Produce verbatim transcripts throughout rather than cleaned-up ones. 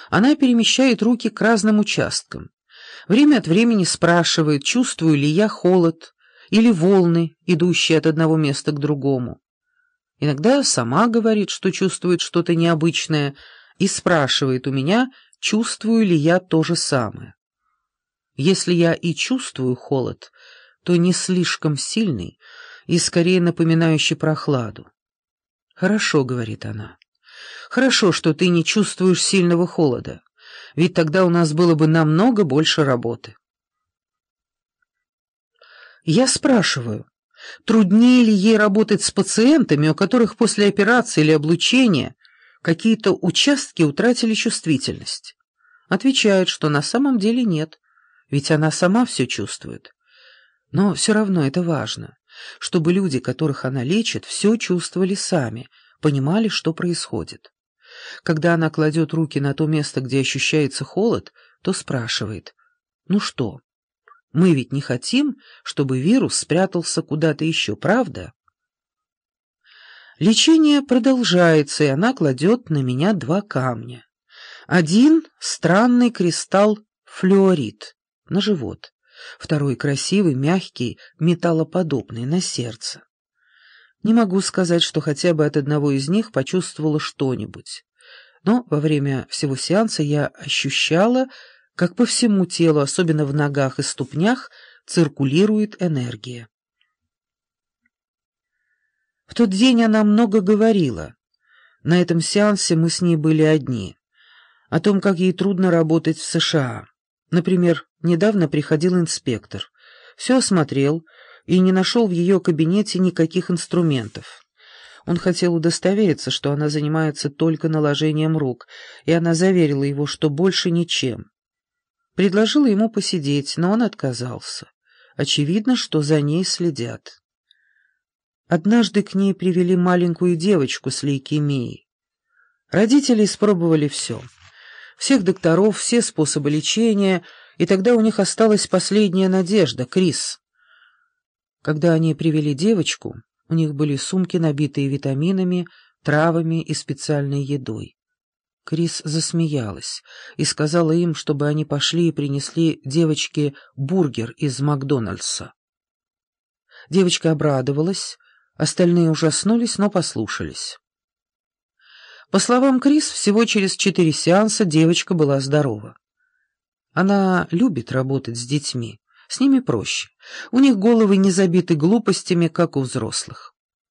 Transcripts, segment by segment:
Она перемещает руки к разным участкам. Время от времени спрашивает, чувствую ли я холод или волны, идущие от одного места к другому. Иногда сама говорит, что чувствует что-то необычное, и спрашивает у меня, чувствую ли я то же самое. Если я и чувствую холод, то не слишком сильный и скорее напоминающий прохладу. «Хорошо», — говорит она, — «хорошо, что ты не чувствуешь сильного холода, ведь тогда у нас было бы намного больше работы». Я спрашиваю, труднее ли ей работать с пациентами, у которых после операции или облучения какие-то участки утратили чувствительность. Отвечает, что на самом деле нет, ведь она сама все чувствует. Но все равно это важно, чтобы люди, которых она лечит, все чувствовали сами, понимали, что происходит. Когда она кладет руки на то место, где ощущается холод, то спрашивает: «Ну что, мы ведь не хотим, чтобы вирус спрятался куда-то еще, правда?» Лечение продолжается, и она кладет на меня два камня. Один — странный кристалл флюорит на живот, второй — красивый, мягкий, металлоподобный на сердце. Не могу сказать, что хотя бы от одного из них почувствовала что-нибудь, но во время всего сеанса я ощущала, как по всему телу, особенно в ногах и ступнях, циркулирует энергия. В тот день она много говорила. На этом сеансе мы с ней были одни. О том, как ей трудно работать в США. Например, недавно приходил инспектор. Все осмотрел и не нашел в ее кабинете никаких инструментов. Он хотел удостовериться, что она занимается только наложением рук, и она заверила его, что больше ничем. Предложила ему посидеть, но он отказался. Очевидно, что за ней следят. Однажды к ней привели маленькую девочку с лейкемией. Родители испробовали все. Всех докторов, все способы лечения, и тогда у них осталась последняя надежда — Крис. Когда они привели девочку, у них были сумки, набитые витаминами, травами и специальной едой. Крис засмеялась и сказала им, чтобы они пошли и принесли девочке бургер из Макдональдса. Девочка обрадовалась, остальные ужаснулись, но послушались. По словам Крис, всего через четыре сеанса девочка была здорова. Она любит работать с детьми, с ними проще. У них головы не забиты глупостями, как у взрослых.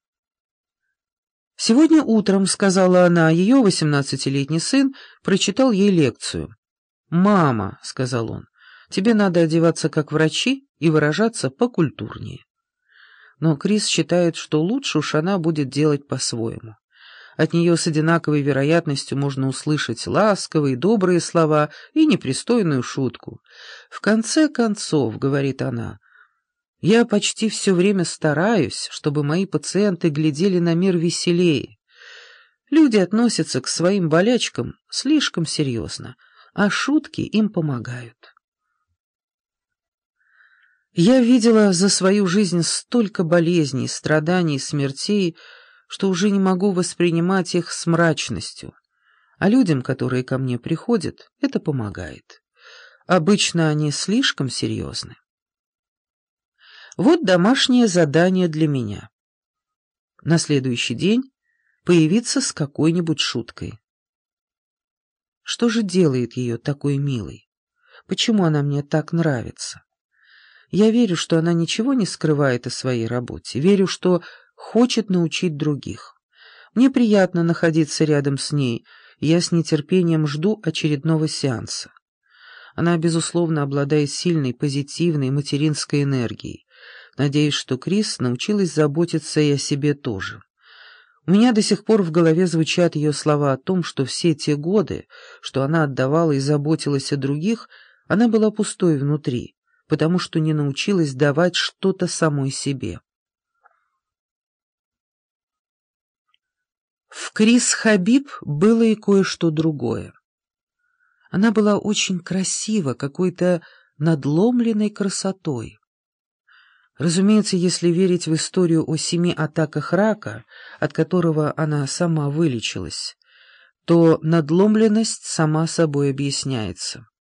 Сегодня утром, сказала она, ее восемнадцатилетний сын прочитал ей лекцию. «Мама», — сказал он, — «тебе надо одеваться как врачи и выражаться покультурнее». Но Крис считает, что лучше уж она будет делать по-своему. От нее с одинаковой вероятностью можно услышать ласковые, добрые слова и непристойную шутку. «В конце концов, — говорит она, — я почти все время стараюсь, чтобы мои пациенты глядели на мир веселее. Люди относятся к своим болячкам слишком серьезно, а шутки им помогают». Я видела за свою жизнь столько болезней, страданий, смертей, что уже не могу воспринимать их с мрачностью. А людям, которые ко мне приходят, это помогает. Обычно они слишком серьезны. Вот домашнее задание для меня. На следующий день появиться с какой-нибудь шуткой. Что же делает ее такой милой? Почему она мне так нравится? Я верю, что она ничего не скрывает о своей работе. Верю, что хочет научить других. Мне приятно находиться рядом с ней, и я с нетерпением жду очередного сеанса. Она, безусловно, обладает сильной, позитивной материнской энергией. Надеюсь, что Крис научилась заботиться и о себе тоже. У меня до сих пор в голове звучат ее слова о том, что все те годы, что она отдавала и заботилась о других, она была пустой внутри, потому что не научилась давать что-то самой себе. В Крис Хабиб было и кое-что другое. Она была очень красива, какой-то надломленной красотой. Разумеется, если верить в историю о семи атаках рака, от которого она сама вылечилась, то надломленность сама собой объясняется.